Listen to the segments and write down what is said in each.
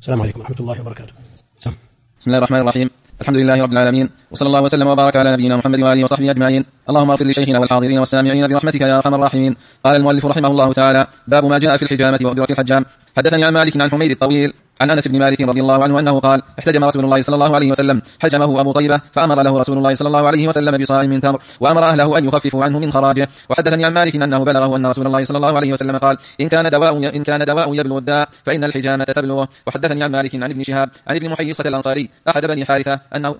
السلام عليكم ورحمة الله وبركاته. بسم الله الرحمن الرحيم. الحمد لله رب العالمين، وصلى الله وسلم وبارك على نبينا محمد وآله وصحبه أجمعين. اللهم اغفر لشيخنا والحاضرين والسامعين برحمتك يا أرحم الراحمين. قال المؤلف رحمه الله تعالى: باب ما جاء في الحجامة وأجرة الحجام. حدثني عن مالك عن حميد الطويل عن أنس بن مالك رضي الله عنه أنه قال: احتجم رسول الله صلى الله عليه وسلم، حجمه أبو طيبة، فأمر له رسول الله صلى الله عليه وسلم بصاع من تمر، وأمر أهله أن يخففوا عنه من خراجه. وحدثني عن مالك أنه بلغه أن رسول الله صلى الله عليه وسلم قال: إن كان دواء يبلغ الداء فإن الحجامة تبلغه. وحدثني عن مالك عن ابن شهاب عن ابن محيصة الأنصاري أحد بني حارثة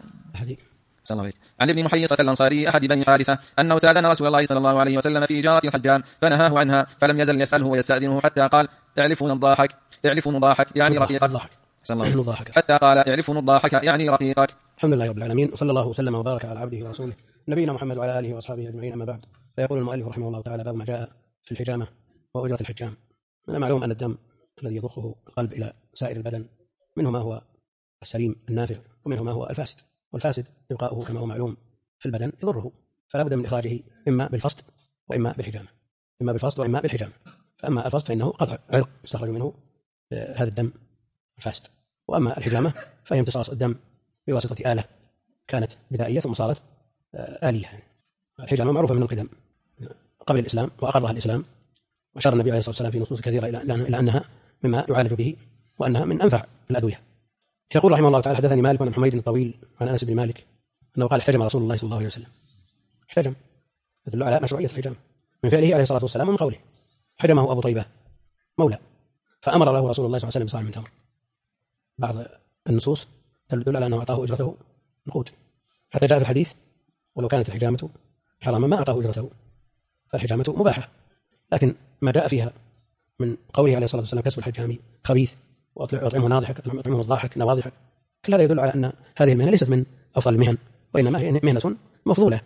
أنه سألنا رسول الله صلى الله عليه وسلم في إجارة الحجام فنهاه عنها، فلم يزل يسأله ويستأذنه حتى قال: اعلفوا الضاحك يعني رقيقك. حتى قال: اعلفوا الضاحك يعني رقيقك. الحمد لله رب العالمين، وصلى الله وسلم وبارك على عبده ورسوله نبينا محمد وعلى آله وأصحابه أجمعين، أما بعد. فيقول المؤلف رحمه الله تعالى: باب ما جاء في الحجامة وأجرة الحجام. من المعلوم أن الدم الذي يضخه القلب إلى سائر البدن منه ما هو السليم النافع، ومنه ما هو الفاسد، والفاسد إبقاؤه كما هو معلوم في البدن يضره، فلا بد من إخراجه إما بالفصد وإما بالحجامة. فأما الفصد فإنه قطع عرق يستخرج منه هذا الدم الفاسد، وأما الحجامة فهي امتصاص الدم بواسطة آلة كانت بدائية ثم صارت آلية. الحجامة معروفة من القدم قبل الإسلام، وأقرها الإسلام، وأشار النبي عليه الصلاة والسلام في نصوص كثيرة إلى أنها مما يعالج به، وأنها من أنفع الأدوية. يقول رحمه الله تعالى: حدثني مالك عن حميد الطويل عن أنس بن مالك أنه قال: احتجم رسول الله صلى الله عليه وسلم. احتجم يدل على مشروعية الحجامة من فعله عليه الصلاة والسلام ومن قوله. حجمه أبو طيبة مولى، فأمر له رسول الله صلى الله عليه وسلم بصاع من تمر. بعض النصوص تدل على أنه أعطاه أجرته نقود، حتى جاء في الحديث: ولو كانت الحجامة حراما ما أعطاه أجرته، فالحجامة مباحة. لكن ما جاء فيها من قوله عليه الصلاة والسلام: كسب الحجام خبيث، وأطعمه ناضحك، أطعمه الضاحك نواضحك، كل هذا يدل على أن هذه المهنة ليست من أفضل المهن، وإنما هي مهنة مفضولة،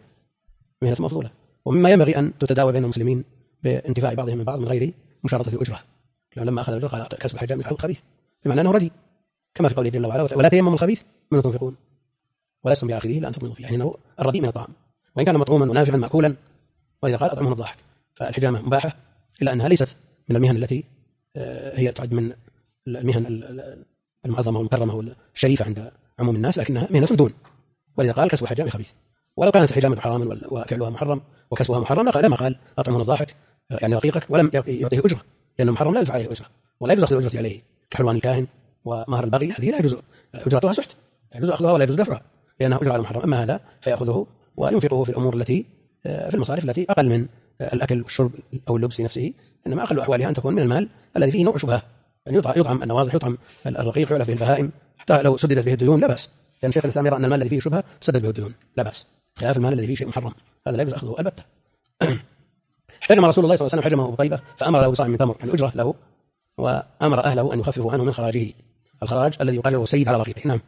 ومما ينبغي أن تتداول بين المسلمين بانتفاع بعضهم من بعض من غير مشارطة الأجرة. لما أخذ الأجرة قال: كسب الحجام خبيث، بمعنى أنه ردي، كما في قوله جل وعلا: ولا تيمموا الخبيث منه تنفقون ولستم بآخذه لأن تغمضوا فيه، يعني أنه الرديء من الطعام وإن كان مطعوما ونافعا مأكولا. وإذا قال: أطعمه الضاحك، فالحجامة مباحة، إلا أنها ليست من المهن التي هي تعد من المهن المعظمة والمكرمة والشريفة عند عموم الناس، لكنها مهنة دون. ولذا قال: كسب الحجام خبيث. ولو كانت الحجامة حراما وفعلها محرم وكسبها محرم لما قال: أطعمه الضاحك يعني رقيقك، ولم يعطيه أجرة، لأنه محرم لا يدفع عليه أجرة ولا يجوز أخذ الأجرة عليه، كحلوان الكاهن ومهر البغي، هذه لا يجوز أجرتها سحت، لا يجوز أخذها ولا يجوز دفعها لأنها أجرة على محرم. أما هذا فيأخذه وينفقه في الأمور التي في المصارف التي أقل من الأكل والشرب أو اللبس في نفسه، إنما أقل أحوالها أن تكون من المال الذي فيه نوع شبهة، يعني يطعم النواضح، يطعم الرقيق، يعلف به البهائم، حتى لو سددت به الديون لا بأس، لأن شيخ الإسلام يرى أن المال الذي فيه شبهة تسدد به الديون لا بأس، خلاف المال الذي فيه شيء محرم هذا لا يجوز أخذه البتة. احتجم رسول الله صلى الله عليه وسلم حجمه أبو طيبة، فأمر له بصاع من تمر يعني أجرة له، وأمر أهله أن يخففوا عنه من خراجه، الخراج الذي يقرره السيد على رقيقه. نعم،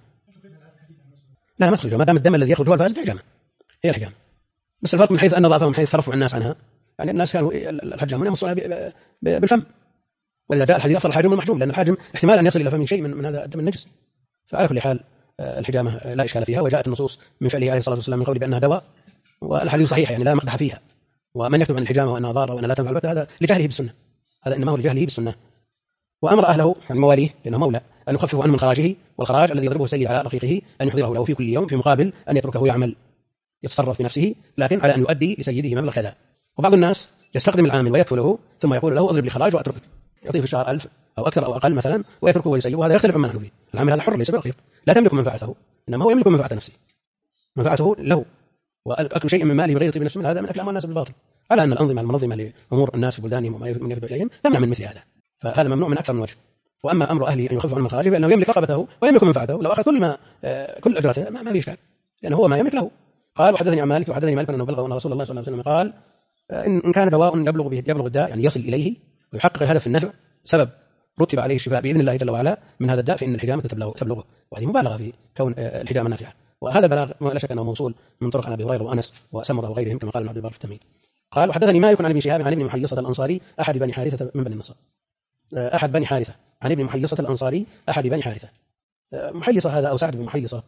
لا ما تخرجه، ما دام الدم الذي يخرج هو الفاسد حجامة، هي الحجامة، بس الفرق من حيث النظافة ومن حيث ترفع الناس عنها، يعني الناس كانوا الحجامون يمصونها بالفم، ولذا جاء الحديث: أفضل الحاجم والمحجوم، لأن الحاجم احتمال أن يصل إلى فم شيء من هذا الدم النجس. فعلى كل حال الحجامة لا إشكال فيها، وجاءت النصوص من فعله عليه الصلاة والسلام من قوله بأنها دواء، والحديث صحيح يعني لا مقدح فيها. ومن يكتب عن الحجامة وأنها ضارة وأنها لا تنفع البتة هذا لجهله بالسنة، هذا إنما هو لجهله بالسنة. وأمر أهله عن مواليه لأنه مولى أن يخففوا عنه من خراجه، والخراج الذي يضربه السيد على رقيقه أن يحضره له في كل يوم في مقابل أن يتركه يعمل يتصرف بنفسه، لكن على أن يؤدي لسيده مبلغ كذا. وبعض الناس يستخدم العامل ويكفله ثم يقول له: أضرب لي خراج وأتركك، يعطيه في الشهر 1000 أو أكثر أو أقل مثلا ويتركه ويسيبه، وهذا يختلف عما نحن فيه. العامل هذا حر ليس برقيق، لا تملك منفعته، إنما هو يملك منفعة نفسه، منفعته له، وأكل شيء من ماله بغير طيب نفس، هذا من أكل أموال الناس بالباطل، على أن الأنظمة المنظمة لأمور الناس في بلدانهم وما يفضل إليهم تمنع من مثل هذا، فهذا ممنوع من أكثر من وجه. وأما أمر أهله أن يخففوا عن خراجه بأنه يملك رقبته ويملك منفعته، لو أخذ كل أجرته ما في إشكال، لأنه هو ما يملك له. قال: وحدثني عن مالك أنه بلغ أن رسول الله صلى الله عليه وسلم قال: إن كان دواء يبلغ الداء يعني يصل إليه ويحقق الهدف النفع، سبب رتب عليه الشفاء بإذن الله جل وعلا من هذا الداء، فإن الحجامة تبلغه، وهذه مبالغة في كون الحجامة نافعة. وهذا بلاغ لا شك أنه موصول من طرق عن أبي هريرة وأنس وسمرة وغيرهم كما قال ابن عبد البر في التمهيد. قال: وحدثني مالك عن ابن شهاب عن ابن محيصة الأنصاري أحد بني حارثة من بني النصر، أحد بني حارثة، عن ابن محيصة الأنصاري أحد بني حارثة. محيصة هذا أو سعد بن محيصة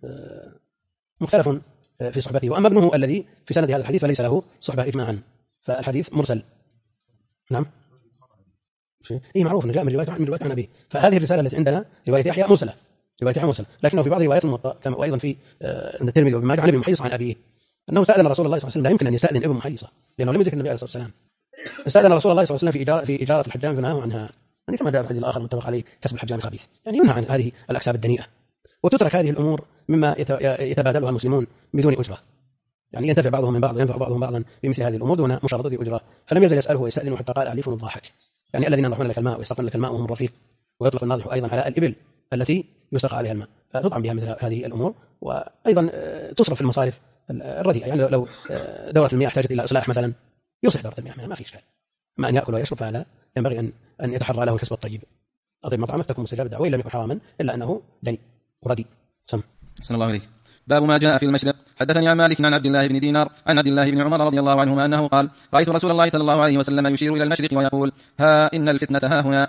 مختلف في صحبته، وأما ابنه الذي في سند هذا الحديث فليس له صحبة إجماعا، فالحديث مرسل. نعم، هي معروف انه جاء من روايه عن ابيه. فهذه الرساله التي عندنا روايه يحيى مرسله، لكنه في بعض روايات الموطأ كما وايضا في عند الترمذي وابن ماجه عن ابي محيص عن ابيه انه استاذن رسول الله صلى الله عليه وسلم. لا يمكن ان يستاذن ابن محيصه لانه لم يدرك النبي عليه الصلاه والسلام. استاذن رسول الله صلى الله عليه وسلم في اجاره الحجام فنهاه عنها، يعني كما جاء في الحديث الاخر متفق عليه كسب الحجام خبيث، يعني ينهى عن هذه الاكساب الدنيئه، وتترك هذه الامور مما يتبادلها المسلمون بدون اجره، يعني ينتفع بعضهم من بعض وينفع بعضهم بعضا بمثل هذه الامور دون مشارطه اجره. فلم يزل يساله ويستاذنه حتى قال اليف الضاحك، يعني الذين ينضحون لك الماء ويستقون لك الماء وهم الرفيق. ويطلق الناضح ايضا على الابل التي يستقى عليها الماء، فتطعم بها مثل هذه الامور، وايضا تصرف في المصارف الرديئه. يعني لو دوره المياه احتاجت الى اصلاح مثلا يصلح دوره المياه، ما في اشكال. ما ان ياكل ويشرب فهذا ينبغي ان يتحرى له الكسب الطيب. اطيب مطعمك تكون مستجاب الدعوه وان لم يكن حراما الا انه دني وردي. صلى الله عليه. باب ما جاء في المشرق. حدثني عن مالك عن عبد الله بن دينار عن عبد الله بن عمر رضي الله عنهما أنه قال رأيت رسول الله صلى الله عليه وسلم يشير إلى المشرق ويقول ها إن الفتنة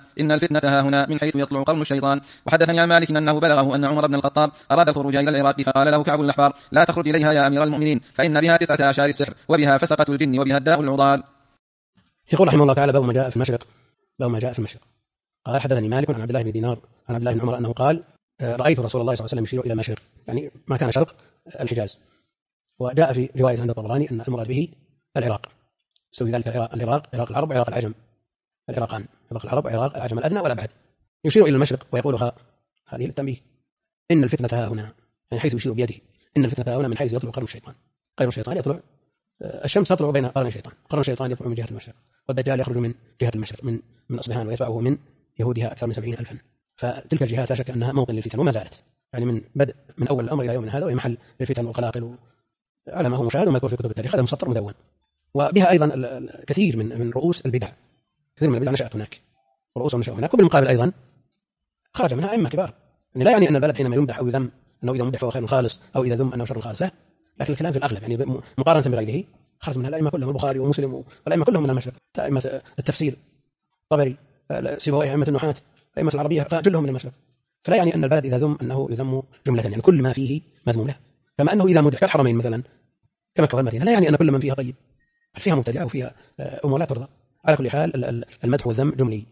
ها هنا من حيث يطلع قرن الشيطان. وحدثني عن مالك أنه بلغه أن عمر بن الخطاب أراد الخروج إلى العراق فقال له كعب الأحبار لا تخرج إليها يا أمير المؤمنين فإن بها 19 أعشار السحر وبها فسقة الجن وبها الداء العضال. يقول رحمه الله تعالى باب ما جاء في المشرق. قال حدثني مالك عن عبد الله بن دينار عن عبد الله بن عمر أنه قال رأيت رسول الله صلى الله عليه وسلم يشير إلى المشرق، يعني ما كان شرق الحجاز. وجاء في رواية عند الطبراني أن المراد به العراق، سوي ذلك العراق العرب وعراق العجم، العراقان، عراق العرب وعراق العجم الأدنى والأبعد. يشير إلى المشرق ويقولها هذه للتنبيه إن الفتنة ها هنا، يعني حيث يشير بيده إن الفتنة ها هنا من حيث يطلع قرن الشيطان. قرن الشيطان يطلع، الشمس تطلع بين قرن الشيطان، قرن الشيطان يطلع من جهة المشرق، والدجال يخرج من جهة المشرق من أصبهان ويتبعه من يهودها أكثر من 70,000. فتلك الجهات لا شك أنها موطن للفتن وما زالت، يعني من أول الأمر إلى يومنا هذا وهي محل للفتن والقلاقل على ما هو مشاهد ومذكور في كتب التاريخ. هذا مسطر مدون. وبها أيضا كثير من رؤوس البدع، كثير من البدع نشأت هناك، رؤوس نشأت هناك، وبالمقابل أيضا خرج منها أئمة كبار. يعني لا يعني أن البلد حينما يمدح أو يذم أنه إذا مدح فهو خير خالص أو إذا ذم أنه شر خالص، لا، لكن الكلام في الأغلب يعني مقارنة بغيره خرج منها الأئمة كلهم، البخاري ومسلم والأئمة كلهم من المشرق، أئمة التفسير طبري سيبويه، أئمة النحاة، أئمة العربية كلهم من المشرق. فلا يعني أن البلد إذا ذم أنه يذم جملة، يعني كل ما فيه مذموم له. كما أنه إذا مدح كالحرمين مثلا كمكة والمدينة لا يعني أن كل من فيها طيب، فيها مبتدع وفيها أمور لا ترضى. على كل حال المدح والذم جملي.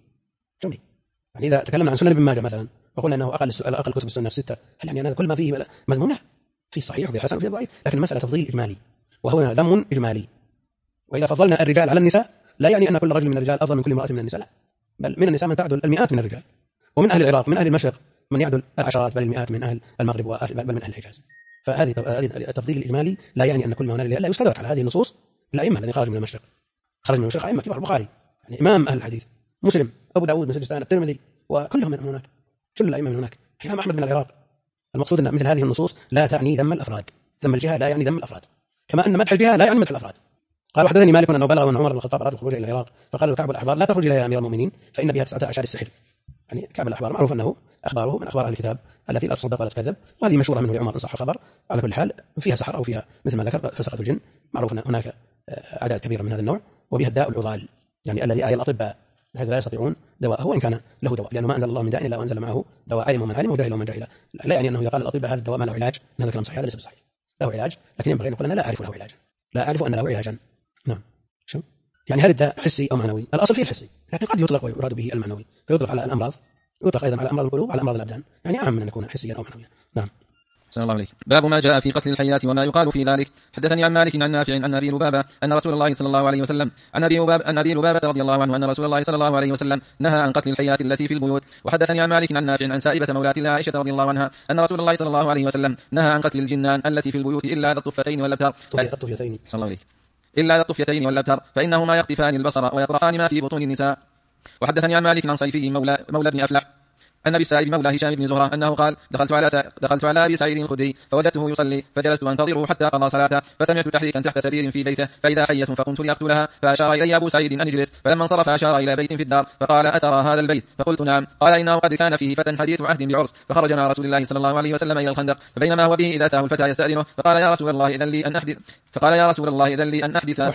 يعني إذا تكلمنا عن سنن ابن ماجه مثلا وقلنا أنه أقل كتب السنة 6، هل يعني أن كل ما فيه مذموم له؟ في صحيح وفي حسن وفي ضعيف، لكن المسألة تفضيل إجمالي وهو ذم إجمالي. وإذا فضلنا الرجال على النساء لا يعني أن كل رجل من الرجال أفضل من كل امرأة من النساء، لا، بل من النساء من تعدل المئات من الرجال، ومن أهل العراق من أهل المشرق من يعدل العشرات بل المئات من أهل المغرب بل من أهل الحجاز. فهذه التفضيل الإجمالي لا يعني أن كل ما هنالك لا يستدرك على هذه النصوص الأئمة الذين خرجوا من المشرق. خرج من المشرق أئمة كبار، البخاري يعني إمام أهل الحديث، مسلم، أبو داود بن سجستان، الترمذي، وكلهم من هناك، كل الأئمة من هناك، الإمام أحمد من العراق. المقصود أن مثل هذه النصوص لا تعني ذم الأفراد، ذم الجهة لا يعني ذم الأفراد، كما أن مدح الجهة لا يعني مدح الأفراد. قال وحدثني مالك أنه بلغ أن عمر بن الخطاب أراد الخروج إلى العراق فقال كعب الأحبار لا تخرج إليها يا أمير المؤمنين فإن بها 19 أعشار السحر. يعني كعب الأحبار معروف أنه أخباره من أخبار أهل الكتاب التي لا تصدق ولا تكذب، وهذه مشهورة منه لعمر إن صح الخبر. على كل حال فيها سحر أو فيها مثل ما ذكر فسقة الجن، معروف أن هناك أعداد كبيرة من هذا النوع، وبها الداء العضال، يعني الذي أعيا الأطباء بحيث لا يستطيعون دواءه وإن كان له دواء، لأنه ما أنزل الله من داء إلا وأنزل معه دواء، علم من علم وجاهل من جاهل. لا يعني أنه إذا قال الأطباء هذا الدواء ما له علاج أن هذا كلام صحيح، هذا ليس بصحيح، له علاج، لكن ينبغي أن نقول أنا لا أعرف له علاجا، لا أعرف أن له علاجا. نعم، شو يعني هل الداء حسي أو معنوي؟ الأصل فيه الحسي، لكن قد يطلق ويراد به المعنوي، فيطلق على الأمراض، يطلق أيضا على أمراض القلوب على أمراض الأبدان، يعني أعم من أن يكون حسيا أو معنويا. نعم. صلى الله عليه. باب ما جاء في قتل الحيات وما يقال في ذلك. حدثني عن مالك عن نافع عن أبي لبابة أن رسول الله صلى الله عليه وسلم عن أبي لبابة رضي الله عنه أن رسول الله صلى الله عليه وسلم نهى عن قتل الحيات التي في البيوت. وحدثني عن مالك عن نافع عن سائبة مولاة الله عائشة رضي الله عنها أن رسول الله صلى الله عليه وسلم نهى عن قتل الجنان التي في البيوت إلا ذا الطفتين والأبتر. الطفتين صلى الله عليه. إلا ذا الطفتين والأبتر فإنهما يخطفان البصر ويطرقان ما في بطون النساء. وحدثني عن مالك عن صيفي مولى ابن أفلح أن أبي السائب مولى هشام بن زهرة أنه قال دخلت على أبي سعيد الخدري فوجدته يصلي فجلست أنتظره حتى قضى صلاته فسمعت تحريكا تحت سرير في بيته فإذا حية فقمت لأقتلها فأشار إلي أبو سعيد أن اجلس فلما انصرف أشار إلى بيت في الدار فقال أترى هذا البيت؟ فقلت نعم. قال إنه قد كان فيه فتى حديث عهد بعرس فخرج مع رسول الله صلى الله عليه وسلم إلى الخندق فبينما هو به إذا أتاه الفتى يستأذنه فقال يا رسول الله إذن لي أن أحدث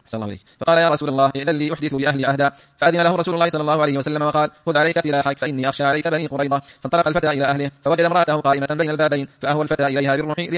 أحسن الله إليك. فقال يا رسول الله إذن لي أحدث بأهلي عهدا، فأذن له رسول الله صلى الله عليه وسلم وقال خذ عليك سلاحك فإني أخشى عليك بني قريظة. فانطلق الفتى إلى أهله فوجد امرأته قائمة بين البابين، فأهوى الفتى إليها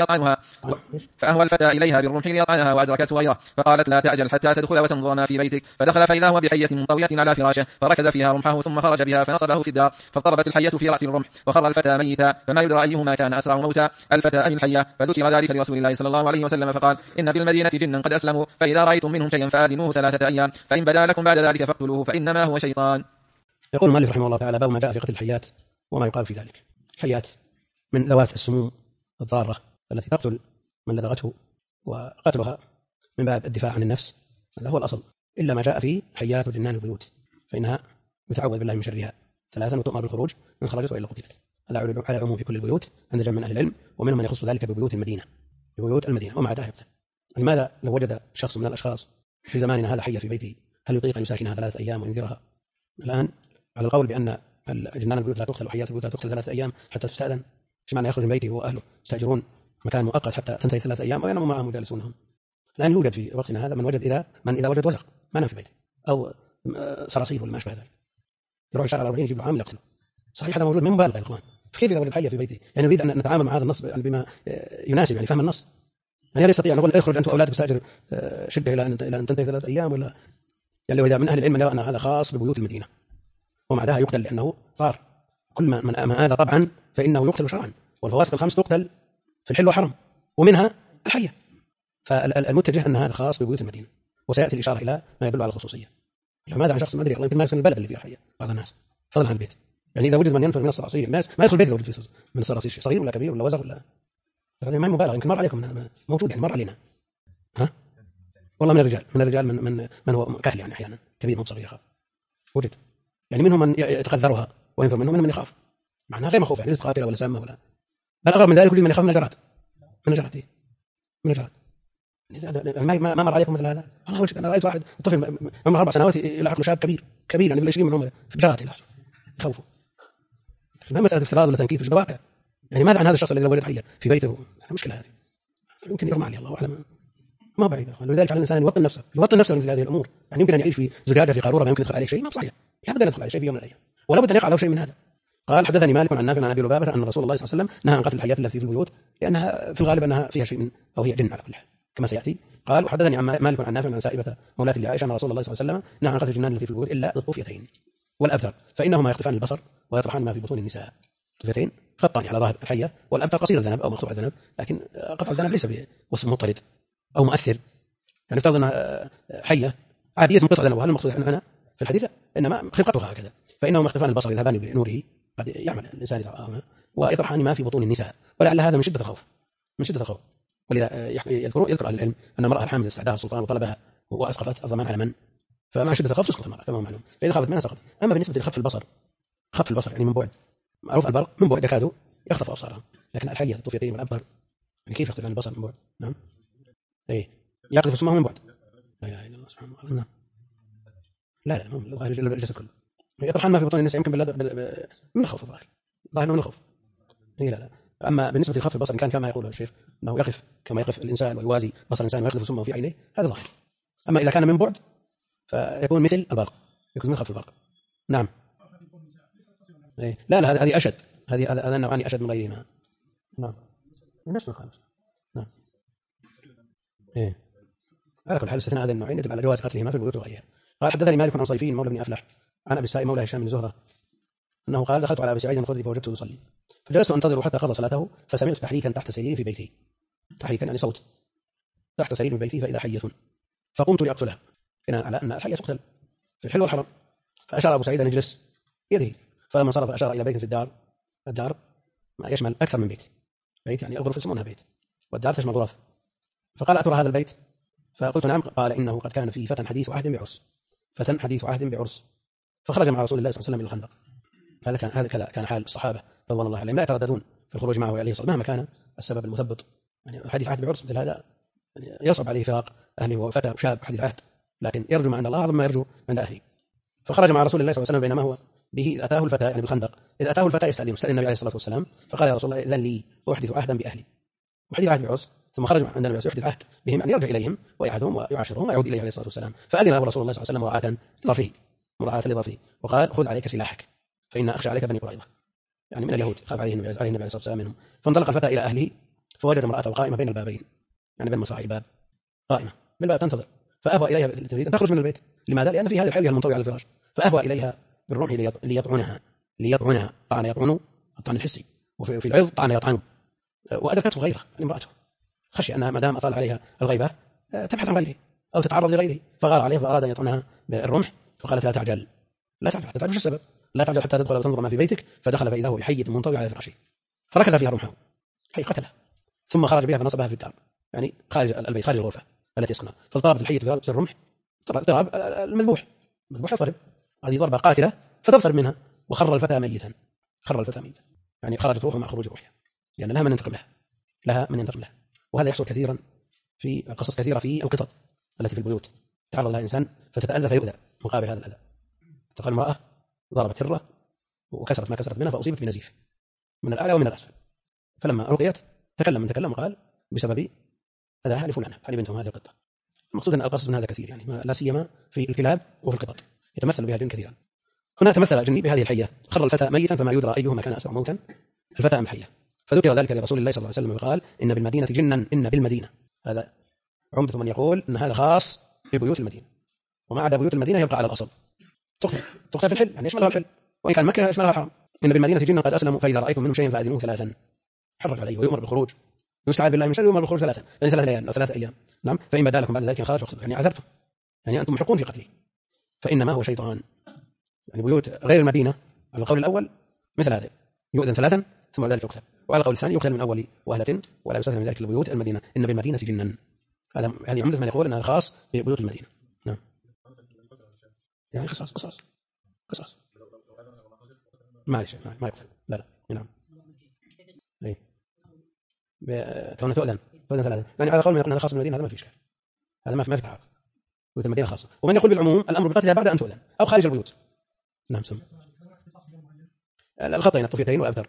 بالرمح ليطعنها وأدركته غيره، فقالت لا تعجل حتى تدخل وتنظر ما في بيتك. فدخل فإذا هو بحية منطوية على فراشه، فركز فيها رمحه ثم خرج بها فنصبه في الدار، فضربت الحية في رأس الرمح وخر الفتى ميتا، فما يدرى أيهما كان أسرع موتا، الفتى أم الحية. فذكر ذلك لرسول الله صلى الله عليه وسلم فقال إن بالمدينة جنا قد أسلموا، فإذا رأيتم منهم شيئا فآذنوه 3 أيام، فإن بدا لكم بعد ذلك فاقتلوه فإنما هو شيطان. يقول المؤلف رحمه الله تعالى باب ما جاء في قتل الحيات وما يقال في ذلك. الحيات من ذوات السموم الضارة التي تقتل من لدغته، وقتلها من باب الدفاع عن النفس، هذا هو الأصل، إلا ما جاء في حيات وجنان البيوت فإنها يتعوذ بالله من شرها 3 وتؤمر بالخروج من خرجت وإلا قتلت. هذا على العموم في كل البيوت عند جمع من أهل العلم، ومنهم من يخص ذلك ببيوت المدينة، ومع عداها يقتل. لماذا لو وجد شخص من الأشخاص في زماننا هذا حية في بيته هل يطيق أن يساكنها 3 أيام وينذرها؟ الآن على القول بأن جنان البيوت لا تقتل وحيات البيوت لا تقتل 3 أيام حتى تستأذن، ايش معنى يخرج من بيته وأهله يستأجرون مكان مؤقت حتى تنتهي 3 أيام ويناموا معهم ويجالسونهم؟ الآن يوجد في وقتنا هذا من إذا وجد وزغ ما نام في بيته أو صراصير ولا ما أشبه ذلك، يروح يشتغل 40 يجيب له عامل يقتله. صحيح هذا موجود من مبالغة يا إخوان. كيف إذا وجد حية في بيته؟ يعني نريد أن نتعامل مع هذا النص بما يناسب يعني فهم النص. يعني لا يستطيع أن نقول اخرج أنت وأولادك استأجر شقة إلى أن تنتهي 3 أيام ولا يعني. وإذا من أهل العلم يرى أن هذا خاص ببيوت المدينة، ومع ذلك يقتل لأنه ضار. كل من آذى طبعا فإنه يقتل شرعا، والفواسق ال5 تقتل في الحل والحرم ومنها الحية. فالمتجه أن هذا خاص ببيوت المدينة، وسيأتي الإشارة إلى ما يدل على الخصوصية. ماذا عن شخص ما أدري يمكن ما يسكن البلد اللي فيه الحية بعض الناس فضلا عن البيت، يعني إذا وجد من ينفر من الصراصير ما يدخل البيت، لو وجد فيه من الصراصير شيء صغير ولا كبير ولا وزغ ولا يعني ما مبالغ، يمكن مر عليكم موجود يعني مر علينا والله من الرجال من هو كهل يعني أحيانا كبير مو صغير يخاف وجد، يعني منهم من يتقذرها وينفر منهم من يخاف معناها غير مخوف يعني ليس قاتله ولا سامه ولا بل أغرب من ذلك وجد من يخاف من الجراد ما مر عليكم مثل هذا؟ والله وجد أنا رأيت واحد طفل عمره 4 سنوات يلحق له شاب كبير يعني بال20 منهم في الجراد يخوفوا. ما مسألة افتراض ولا تنكيف، وجد واقع. يعني ماذا عن هذا الشخص الذي لو وجد حية في بيته؟ المشكلة هذه يمكن يرمى عليه الله أعلم، ما بعيد. ولذلك على الإنسان أن يوطن نفسه مثل هذه الأمور. يعني يمكن أن يعيش في زجاجة في قارورة ما يمكن يدخل عليه شيء، ما صحيح يعني أبدا يدخل عليه شيء في يوم من الأيام، ولا بد أن يقع له شيء من هذا. قال حدثني مالك عن نافع عن أبي لبابة أن رسول الله صلى الله عليه وسلم نهى عن قتل الحيات التي في البيوت لأنها في الغالب أنها فيها شيء من أو هي جن على كل حال كما سيأتي. قال وحدثني عن مالك عن نافع عن سائبة مولاة لعائشة أن رسول الله صلى الله عليه وسلم نهى عن قتل الجنان التي في البيوت إلا الطوفيتين والأبتر، فإنهما يخطفان البصر ويطرحان ما في بطون النساء. الطوفيتين خطان على ظاهر الحية، والأبتر قصير الذنب أو مقطوع الذنب، لكن قطع الذنب ليس بوصف مضطرد أو مؤثر. يعني افترض أن حية عادية منقطع ذنبها، هل المقصود هنا في الحديث؟ إنما خلقتها هكذا، فإنهما يخطفان البصر يذهبان بنوره قد يعمل الإنسان يترآهما ويطرحان ما في بطون النساء، ولعل هذا من شدة الخوف. ولذا يذكر أهل العلم أن امرأة الحامل استعداها السلطان وطلبها وأسقطت الضمان على من؟ فمع شدة الخوف تسقط المرأة كما هو معلوم، فإذا خافت منها سقط. أما بالنسبة لخطف البصر يعني من بعد، معروف البرق من بعد يكاد يخطف أبصارهم، لكن الحية الطوفيتين والأبتر يعني كيف يخطف عن البصر من بعد؟ نعم يقذف سمه من بعد. لا إله إلا الله سبحانه وتعالى. لا مو الجسد كله يطرحان ما في بطون النساء، يمكن من الخوف الظاهر من الخوف. لا. أما بالنسبة لخطف البصر إن كان كما يقول الشيخ أنه يقف كما يقف الإنسان ويوازي بصر الإنسان ويقذف سمه في عينيه، هذا ظاهر. أما إذا كان من بعد فيكون مثل البرق، يكون من خطف البرق. نعم. لا هذه أشد، هذا النوعان أشد من غيرهما. نعم نفس الخامس. نعم على كل حال استثناء هذا النوعين يدل على جواز قتلهما في البيوت وغيرها. قال حدثني مالك عن صيفين مولى بن أفلح عن أبي السائب مولى هشام بن زهرة أنه قال دخلت على أبي سعيد الخدري فوجدته يصلي، فجلست أنتظر حتى قضى صلاته، فسمعت تحريكا تحت سريري في بيتي، تحريكا يعني صوت تحت سريري في بيتي، فإذا حية، فقمت لأقتلها، بناء على أن الحية تقتل في الحل والحرم. فأشار أبو سعيد أن يجلس يده، فلما انصرف أشار إلى بيت في الدار ما يشمل أكثر من بيت يعني الغرف يسمونها بيت والدار تشمل غرف. فقال أترى هذا البيت؟ فقلت نعم. قال إنه قد كان فيه فتى حديث عهد بعرس، فخرج مع رسول الله صلى الله عليه وسلم إلى الخندق. هذا كان حال الصحابة رضوان الله عليهم، لا يترددون في الخروج معه عليه الصلاة مهما كان السبب المثبط. يعني حديث عهد بعرس مثل هذا يعني يصعب عليه فراق أهله، وفتى شاب حديث عهد، لكن يرجو عند الله أعظم ما يرجو عند أهله. فخرج مع رسول الله صلى الله عليه وسلم بينما هو به أتاه الفتى يعني بالخندق، إذ أتاه الفتى يستأذن النبي عليه الصلاة والسلام، فقال يا رسول الله إذن لي أحدث عهدا بأهلي. وحديث عهد بعرس ثم خرج عند النبي يحدث عهد بهم أن يرجع إليهم ويعهدهم ويعاشرهم ويعود إليه عليه الصلاة والسلام، فأذن له رسول الله صلى الله عليه وسلم مراعاة لظرفه، وقال خذ عليك سلاحك فإن أخشى عليك بني قريظة، يعني من اليهود، خاف عليه النبي عليه الصلاة والسلام منهم. فانطلق الفتى إلى أهله فوجد امرأته قائمة بين البابين، يعني بين مصراعي الباب، قائمة بالباب تنتظر، فأهوى إليها تريد أن تخرج من البيت. لماذا؟ لأن في هذه الحية المنطوية على الفراش، فأهوى إليها بالرمح ليطعنها طعن يطعن الطعن الحسي، وفي العرض طعن يطعن، وأدركته غيره امرأته، خشي أنها ما دام أطال عليها الغيبة تبحث عن غيره أو تتعرض لغيره، فغار عليه فأراد أن يطعنها بالرمح، فقالت لا تعجل شو السبب؟ لا تعجل حتى تدخل وتنظر ما في بيتك. فدخل فإذا هو بحية منطوي على فراشه، فركز فيها رمحه حي قتله، ثم خرج بها فنصبها في الدار، يعني خارج البيت، خارج الغرفة التي يسكنها، فضربت الحية في الرمح ضرب المذبوح يضرب، هذه ضربة قاتلة فتضرب منها، وخر الفتى ميتا، يعني خرجت روحه مع خروج روحها، لأن لها من ينتقم لها. وهذا يحصل كثيرا في قصص كثيرة في القطط التي في البيوت، تعرض لها إنسان فتتأذى فيؤذى مقابل هذا الأذى. تقال امرأة ضربت هرة وكسرت ما كسرت منها فأصيبت بنزيف من الأعلى ومن الأسفل، فلما رقيت تكلم وقال بسبب أذاها لفلانة فعل بنتهم هذه القطة. المقصود أن القصص من هذا كثير، يعني لا سيما في الكلاب وفي القطط يتمثل بها جن كثيرا. هنا تمثل الجن بهذه الحية، خر الفتى ميتا فما يدرى أيهما كان أسرع موتا، الفتى أم الحية. فذكر ذلك لرسول الله صلى الله عليه وسلم وقال إن بالمدينة جنا، إن بالمدينة، هذا عمدة من يقول أن هذا خاص ببيوت المدينة، وما عدا بيوت المدينة يبقى على الأصل، تقتل في الحل، يعني يشملها الحل، وإن كان مكة يشملها الحرم. إن بالمدينة جنا قد أسلموا فإذا رأيتم منهم شيئا فأذنوه 3، حرج عليه ويؤمر بالخروج، يستعاذ بالله من شر ويؤمر بالخروج 3 ليال أو 3 أيام. نعم، فإن بدا لكم بعد ذلك خرج وقتل، يعني عذرتم، يعني أنتم محقون في قتله، فإنما هو شيطان. يعني بيوت غير المدينة على القول الأول مثل هذا يؤذن 3 ثم بعد ذلك يقتل، وعلى القول الثاني يقتل من أول وهلة، ولا يستثنى من ذلك البيوت المدينة. إن بالمدينة جنا، هذه عمدة من يقول أنها خاص ببيوت المدينة. نعم، يعني قصاص معلش ما يقتل، لا نعم، اي كونه تؤذن 3، يعني على قول من يقول انها خاص بالمدينة هذا ما في اشكال، هذا ما في تعارض، بيوت المدينة خاصة. ومن يقول بالعموم الأمر بقتلها بعد أن تؤذن أو خارج البيوت. نعم، سم الخطين الطفيتين والأبتر.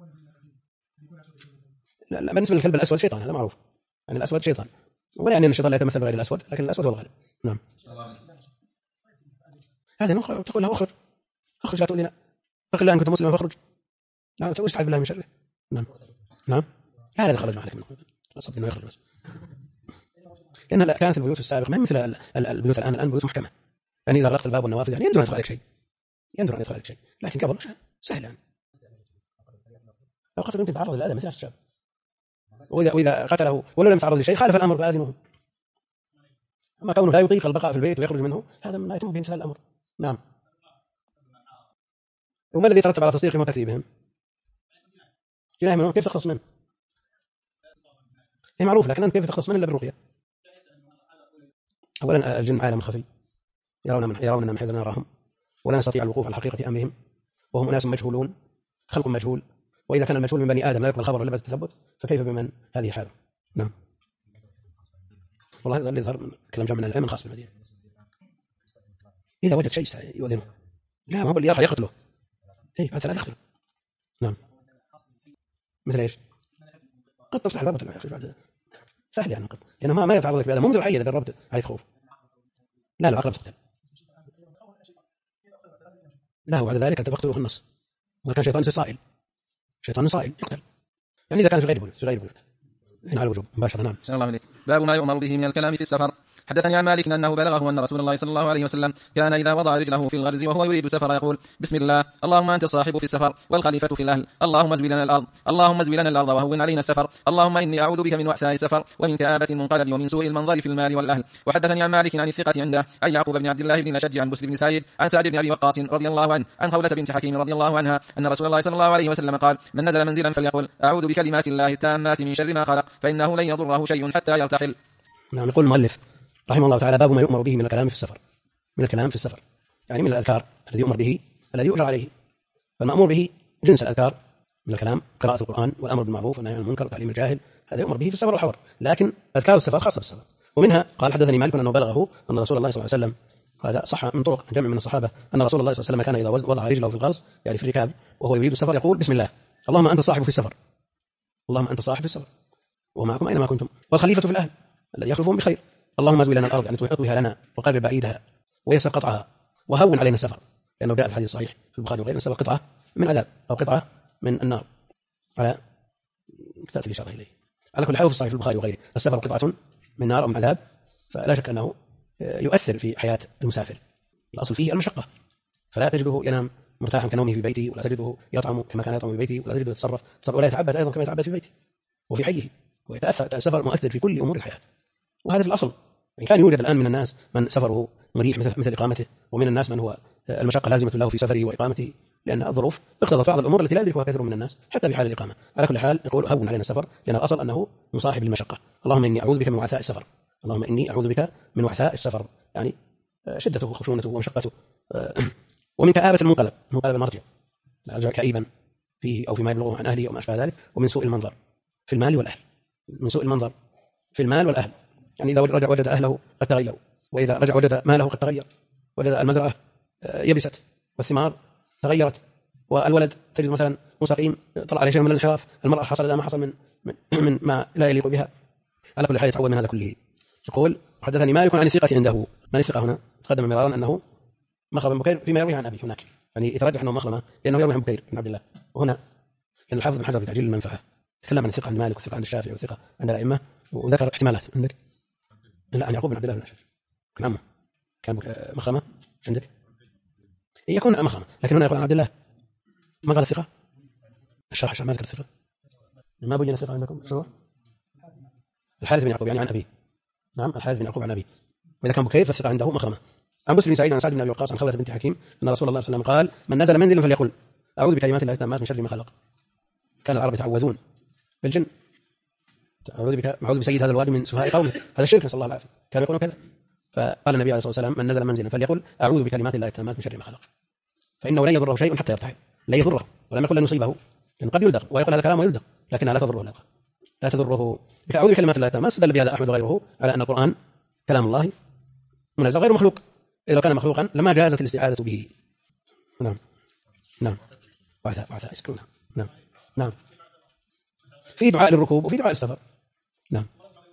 لا بالنسبة للكلب الأسود شيطان، هذا معروف، يعني الأسود شيطان، ولا يعني أن الشيطان لا يتمثل بغير الأسود، لكن الأسود هو الغالب. نعم، هذا تقول له أخرج لا تؤذينا، فقل له أن كنت مسلما فاخرج، لا تستعذ بالله من شره. نعم هذا خرج معنا منه، أصبح أنه يخرج بس، لأن كانت البيوت السابقة ما مثل البيوت الآن بيوت محكمة، يعني إذا غلقت الباب والنوافذ يعني يندر أن يدخل عليك شيء، لكن قبل سهل يعني. لو قتل يمكن تعرض للأذى مثل الشاب، وإذا قتله ولو لم يتعرض لشيء خالف الأمر فآذنه. أما كونه لا يطيق البقاء في البيت ويخرج منه هذا ما يتم به امتثال الأمر. نعم، وما الذي يترتب على تصديقهم وتكذيبهم؟ جناح منهم، كيف تخلص منه؟ هي معروف، لكن أنت كيف تخلص منه إلا بالرقية؟ أولا الجن عالم خفي، يروننا من حيث لا نراهم، ولا نستطيع الوقوف على حقيقة أمرهم، وهم أناس مجهولون، خلق مجهول، وإذا كان المجهول من بني آدم لا يقبل الخبر ولا التثبت فكيف بمن هذه حاله؟ نعم، والله هذا اللي ظهر كلام جمع من العلم الخاص بالمدينة. إذا وجد شيء يؤذنه، لا ما هو اللي يقتله، هذا لا يقتله. نعم، مثل إيش؟ قد تفتح الباب وتلعب بعد سهل يعني، قد لأنه ما يتعرض لك بهذا، مو مثل الحية إذا قربت عليك خوف، لا العقرب تقتل، لا وبعد ذلك أنت تقتله في النص، وإذا كان شيطان صائل يقتل، يعني إذا كان في غير بيوت هنا على الوجوب مباشرة. نعم. الله عليك. باب ما يؤمر به من الكلام في السفر. حدثني عن مالك أنه بلغه أن رسول الله صلى الله عليه وسلم كان إذا وضع رجله في الغرز وهو يريد سفر يقول بسم الله اللهم أنت الصاحب في السفر والخليفة في الأهل، اللهم ازوي لنا الأرض وهون علينا السفر، اللهم إني أعوذ بك من وعثاء السفر ومن كآبة المنقلب ومن سوء المنظر في المال والأهل. وحدثني عن مالك عن الثقة عنده عن يعقوب بن عبد الله بن الأشج عن بسر بن سعيد عن سعد بن أبي وقاص رضي الله عنه عن خولة بنت حكيم رضي الله عنها أن رسول الله صلى الله عليه وسلم قال من نزل منزلا فليقل أعوذ بكلمات الله التامات من شر ما خلق فإنه لن يضره شيء حتى يرتحل. نعم، يقول المؤلف رحمه الله تعالى باب ما يؤمر به من الكلام في السفر، يعني من الأذكار الذي يؤمر به الذي يؤجر عليه. فالمأمور به جنس الأذكار من الكلام، قراءة القرآن والأمر بالمعروف والنهي عن المنكر وتعليم الجاهل، هذا يؤمر به في السفر والحضر. لكن أذكار السفر خاصة بالسفر، ومنها قال حدثني مالك أنه بلغه أن رسول الله صلى الله عليه وسلم، هذا صح من طرق جمع من الصحابة، أن رسول الله صلى الله عليه وسلم كان إذا وضع رجله في الغرز يعني في الركاب وهو يريد السفر يقول بسم الله اللهم أنت الصاحب في السفر، ومعكم أينما كنتم، والخليفة في الأهل الذي يخلفهم بخير. اللهم ازوي لنا الأرض يعني اطويها لنا وقرب بعيدها ويسر قطعها وهون علينا السفر، لأنه جاء في الحديث الصحيح في البخاري وغيره السفر قطعة من عذاب أو قطعة من النار على تأتي الإشارة إليه. على كل حال في الصحيح في البخاري وغيره السفر قطعة من نار أو من عذاب، فلا شك أنه يؤثر في حياة المسافر. الأصل فيه المشقة، فلا تجده ينام مرتاحا كنومه في بيته، ولا تجده يطعم كما كان يطعم في بيته، ولا تجده يتصرف ولا يتعبد أيضا كما يتعبد في بيته وفي حيه، ويتأثر. السفر مؤثر في كل أمور الحياة، وهذا في الأصل. إن كان يوجد الآن من الناس من سفره مريح مثل إقامته، ومن الناس من هو المشقة لازمة له في سفره وإقامته، لأن الظروف اقتضت بعض الأمور التي لا يدركها كثير من الناس حتى في حال الإقامة. على كل حال نقول هون علينا السفر، لأن الأصل أنه مصاحب للمشقة. اللهم إني أعوذ بك من وعثاء السفر، اللهم إني أعوذ بك من وعثاء السفر، يعني شدته وخشونته ومشقته، ومن كآبة المنقلب المرجع، أرجع كئيبا فيه أو فيما يبلغه عن أهله وما أشبه ذلك، ومن سوء المنظر في المال والأهل، من سوء المنظر في المال والأهل، يعني إذا رجع وجد أهله قد تغيروا، وإذا رجع وجد ماله قد تغير، وجد المزرعة يبست والثمار تغيرت، والولد تجد مثلا مستقيم طلع عليه شيء من الانحراف، المرأة حصل لها ما حصل من ما لا يليق بها. على كل حال يتعوذ من هذا كله. يقول حدثني مالك عن الثقة عنده. من الثقة هنا تقدم مرارا أنه مخرم بن بكير فيما يرويه عن أبيه هناك، يعني يترجح أنه مخرمة لأنه يروي عن بكير بن عبد الله، وهنا لأن الحافظ بن حجر في تعجيل المنفعة تكلم عن الثقة عند مالك والثقة عند الشافعي والثقة عند الأئمة، وذكر احتمالات. عندك لا عن يعقوب بن عبد الله بن الشافعي كان عمه كان مخرمة عندك يكون مخرمة، لكن هنا يقول عن عبد الله ما قال الثقة. الشرح ما ذكر الثقة، ما بين الثقة عندكم شو الحارث بن يعقوب يعني عن أبيه. نعم الحارث بن يعقوب عن أبيه، وإذا كان بكير فالثقة عنده مخرمة. عن مسلم بن سعيد عن سعد بن أبي وقاص عن خولة بنت حكيم أن رسول الله صلى الله عليه وسلم قال من نزل منزل فليقل أعوذ بكلمات الله التامات من شر ما خلق. كان العرب يتعوذون بالجن، أعوذ بسيد هذا الوادي من سفهاء قومه، هذا الشرك نسأل الله العافية، كانوا يقولون كذا. فقال النبي عليه الصلاة والسلام من نزل منزلا فليقل أعوذ بكلمات الله التامات من شر ما خلق، فإنه لن يضره شيء حتى يرتحل، لا يضره ولم يقل لن يصيبه، لأن قد يلدغ ويقول هذا كلام ويلدغ لكنها لا تضره لا تضره. أعوذ بكلمات الله التامات. استدل بهذا أحمد وغيره على أن القرآن كلام الله منزل غير مخلوق، إذا كان مخلوقا لما جازت الاستعاذة به. نعم نعم وعثاء يسكنون. نعم في دعاء للركوب وفي دعاء السفر. نعم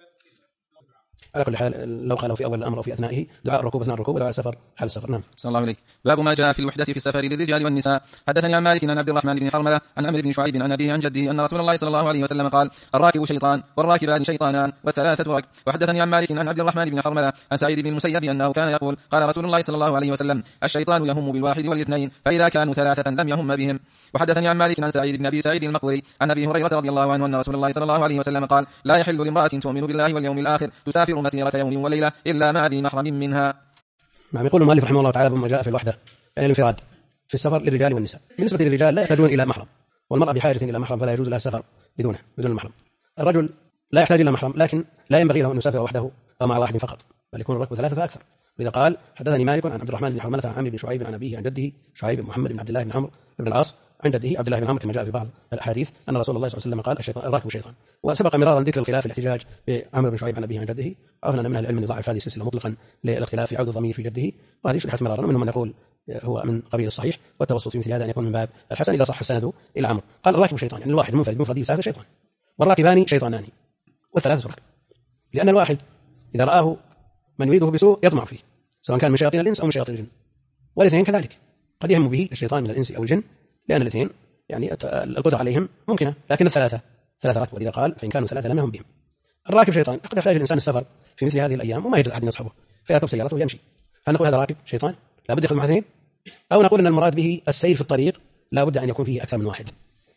على كل حال لو قالوا في أول الأمر وفي أثنائه دعاء الركوب أثناء الركوب ودعاء السفر حال السفر. نعم. صلى الله عليك. باب ما جاء في الوحدة في السفر للرجال والنساء. حدثني عن مالك عن عبد الرحمن بن حرملة عن عمرو بن شعيب عن أبيه عن جده أن رسول الله صلى الله عليه وسلم قال الراكب شيطان والراكبان شيطانان والثلاثة ركب. وحدثني عن مالك عن عبد الرحمن بن حرملة عن سعيد بن المسيب أنه كان يقول قال رسول الله صلى الله عليه وسلم الشيطان يهم بالواحد والاثنين فإذا كانوا ثلاثة لم يهم بهم. وحدثني عن مالك عن سعيد بن أبي سعيد المقبري عن أبي هريرة رضي الله عنه أن رسول الله صلى الله عليه وسلم قال لا يحل لامرأة تؤمن بالله واليوم الآخر تسافر مسيرة يوم وليلة إلا مع ذي محرم منها. نعم. يقول المؤلف رحمه الله تعالى بما جاء في الوحدة يعني الانفراد في السفر للرجال والنساء. بالنسبة للرجال لا يحتاجون إلى محرم، والمرأة بحاجة إلى محرم فلا يجوز لها السفر بدون المحرم. الرجل لا يحتاج إلى محرم لكن لا ينبغي له أن يسافر وحده أو مع واحد فقط، بل يكون الركب ثلاثة فأكثر. لذا قال حدثني مالك عن عبد الرحمن بن حرملة عن عمرو بن شعيب عن أبيه عن جده شعيب بن محمد بن عبد الله بن عمرو بن العاص عن جده عبد الله بن عمرو كما جاء في بعض الأحاديث أن رسول الله صلى الله عليه وسلم قال الشيطان الراكب شيطان. وسبق مرارا ذكر الخلاف في الاحتجاج بعمرو بن شعيب عن أبيه عن جده. عرفنا أن من العلم يضاعف هذه السلسلة مطلقا للاختلاف في عود الضمير في جده، وهذه شرحت مرارا. منهم من يقول هو من قبيل الصحيح، والتوسط في مثل هذا أن يكون من باب الحسن إذا صح السند إلى عمرو. قال الراكب شيطان يعني الواحد المنفرد بمفرده يسافر شيطان، والراكبان شيطانان والثلاثة ركب، لأن الواحد إذا رآه من يريده بسوء يطمع فيه سواء كان من شياطين الإنس أو من شياطين الجن، والاثنين كذلك قد يهم به الشيطان من الإنس أو الجن، لأن الاثنين يعني القدرة عليهم ممكنة، لكن الثلاثة ركب، ولذا قال فإن كانوا ثلاثة لم يهم بهم. الراكب شيطان قد يحتاج الإنسان السفر في مثل هذه الأيام وما يجد أحد يصحبه فيركب سيارته ويمشي، هل نقول هذا راكب شيطان لا بد يأخذ مع اثنين، أو نقول أن المراد به السير في الطريق لا بد أن يكون فيه أكثر من واحد؟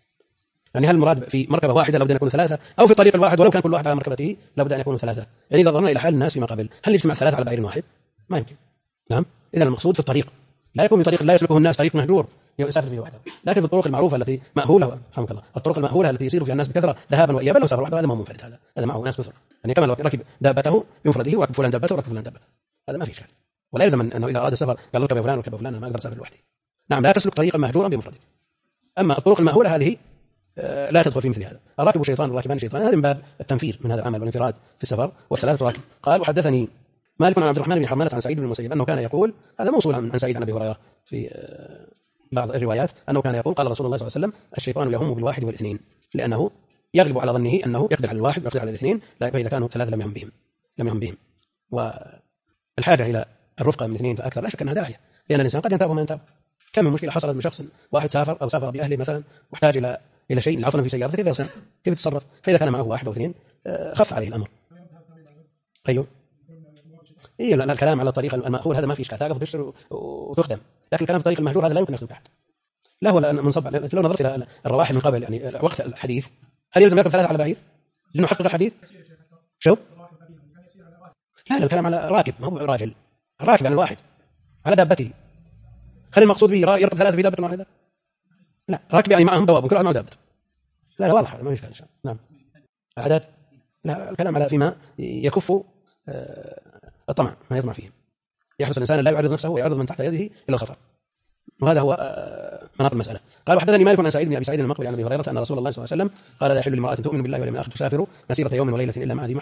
يعني هل المراد في مركبة واحدة لا بد أن يكون ثلاثة، أو في الطريق الواحد ولو كان كل واحد على مركبته لا بد أن يكونوا ثلاثة؟ يعني إذا نظرنا إلى حال الناس فيما قبل هل يجتمع ثلاثة على بعير واحد؟ ما يمكن. نعم. إذا المقصود في الطريق لا يكون في طريق لا يسلكه الناس طريق مهجور يسافر فيه وحده، لكن في الطرق المعروفة التي مأهولة رحمك الله، الطرق المأهولة التي يسير فيها الناس بكثرة ذهابا وإيابا لو سافر وحده هذا ما هو منفرد، هذا معه ناس كثر، يعني كما لو ركب دابته بمفرده وركب فلان دابته وركب فلان دابته، هذا ما في إشكال. ولا يلزم أنه إذا أراد السفر قال ركب فلان وركب فلان ما أقدر أسافر لوحدي. نعم لا تسلك طريقا مهجورا بمفردك. أما الطرق المأهولة هذه لا تدخل في مثل هذا. الراكب شيطان والراكبان شيطان، هذا من باب التنفير من هذا العمل والانفراد في السفر، والثلاثة راكب. قال وحدثني مالك عن عبد الرحمن بن حرملة عن سعيد بن المسيب أنه كان يقول، هذا موصول عن سعيد عن أبي هريرة في بعض الروايات، أنه كان يقول قال رسول الله صلى الله عليه وسلم الشيطان يهم بالواحد والاثنين، لأنه يغلب على ظنه أنه يقدر على الواحد ويقدر على الاثنين، فإذا كانوا ثلاثة لم يهم بهم. والحاجة إلى الرفقة من اثنين فأكثر لا شك أنها داعية، لأن الإنسان قد ينتاب وما ينتاب. كم من مشكلة حصلت من شخص واحد سافر أو سافر بأهله مثلا واحتاج إلى شيء عطلا في سيارته، كيف يتصرف؟ فإذا كان معه واحد أو اثنين خف عليه الأمر. أيوه إيه، لا الكلام على الطريق المأخوذ هذا ما فيش كثاقة وتشتري وتخدم، لكن الكلام في الطريق المهجور هذا لا يمكن يخدم تحت. لا هو منصب. لو نظرت إلى الرواحل من قبل يعني وقت الحديث، هل يلزم يركب ثلاثة على بعير لنحقق الحديث؟ شو؟ لا الكلام على راكب، ما هو راجل، الراكب يعني الواحد على دابته. هل المقصود به يركب ثلاثة في دابة واحدة؟ لا، راكب يعني معهم دواب وكل واحد معه دابته. لا واضح، ما فيش إن شاء الله. نعم أعداد. لا الكلام على فيما يكف الطمع، ما يطمع فيه. يحرص الإنسان لا يعرض نفسه ويعرض من تحت يده إلى الخطر، وهذا هو مناط المسألة. قال وحدثني مالك عن سعيد بن أبي سعيد المقبري عن أبي هريرة أن رسول الله صلى الله عليه وسلم قال لا يحل لامرأة تؤمن بالله واليوم الآخر تسافر مسيرة يوم وليلة إلا مع ذي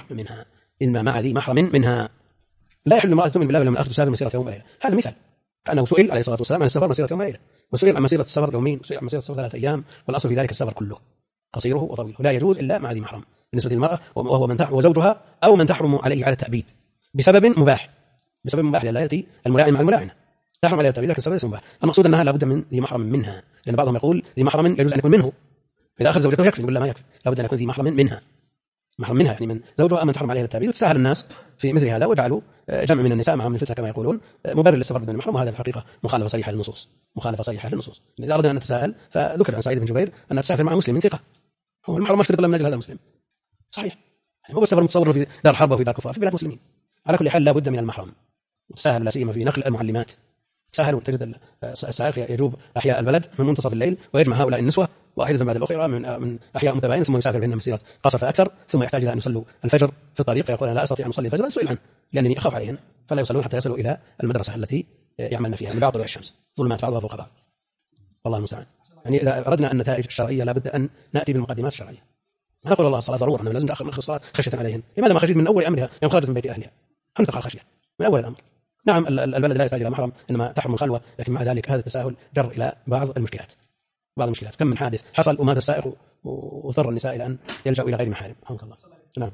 محرم منها. لا يحل لامرأة تؤمن بالله واليوم الآخر تسافر مسيرة يوم وليلة. هذا مثال كأنه سئل عليه الصلاة والسلام عن السفر مسيرة يوم وليلة، وسئل عن مسيرة السفر يومين، وسئل عن مسيرة السفر 3 أيام، والأصل في ذلك السفر كله قصيره وطويله، لا يجوز إلا مع ذي محرم بالنسبة للمرأة وهو من تحرم وزوجها أو من تحرم عليه على التأبيد بسبب مباح لا يأتي الملاعن مع الملاعنة، تحرم عليها التأبيد لكن السبب ليس مباح. المقصود أنها لابد من ذي محرم منها، لأن بعضهم يقول ذي محرم يجوز أن يكون منه، إذا أخذ زوجته يكفي، نقول لا ما يكفي، لابد أن يكون ذي محرم منها يعني من زوجها من تحرم عليها التأبيد. وتساهل الناس في مثل هذا وجعلوا جمع من النساء معهم الفتنة كما يقولون مبرر للسفر بدون محرم، وهذا الحقيقة مخالفة صريحة للنصوص. إذا أردنا أن نتساءل فذكر عن سعيد بن جبير أن تسافر مع مسلم من ثقة، هو المحرم مشترط لم نجد هذا مسلم صحيح، يعني هو السفر متصور في دار حرب وفي دار كفار في بلاد مسلمين. على كل حال لا بد من المحرم، وتساهل لا سيما في نقل المعلمات، تساهلون تجد السائق يجوب أحياء البلد من منتصف الليل ويجمع هؤلاء النسوة واحدة بعد الأخرى من أحياء متباينة، ثم يسافر بهن مسيرة قصر فأكثر، ثم يحتاج إلى أن يصلوا الفجر في الطريق، فيقول أنا لا أستطيع أن أصلي الفجر، سئل عنه لأنني أخاف عليهن، فلا يصلون حتى يصلوا إلى المدرسة التي يعملن فيها من بعد طلوع الشمس، ظلمات بعضها فوق بعض، والله المستعان. يعني إذا أردنا النتائج الشرعية لا بد أن نأتي بالمقدمات الشرعية. أنا أقول الله الصلاة ضرورة، أنه لازم نأخر الصلاة خشية عليهن. لماذا ما خشيت من أول أمرها يوم خرجت من بيت أهلها؟ هم تقع خشية من أول الأمر. نعم البلد لا يحتاج إلى محرم، إنما تحرم الخلوة، لكن مع ذلك هذا التساهل جر إلى بعض المشكلات. كم من حادث حصل ومات السائق وضر النساء إلى أن يلجأوا إلى غير محارم. رحمك الله. نعم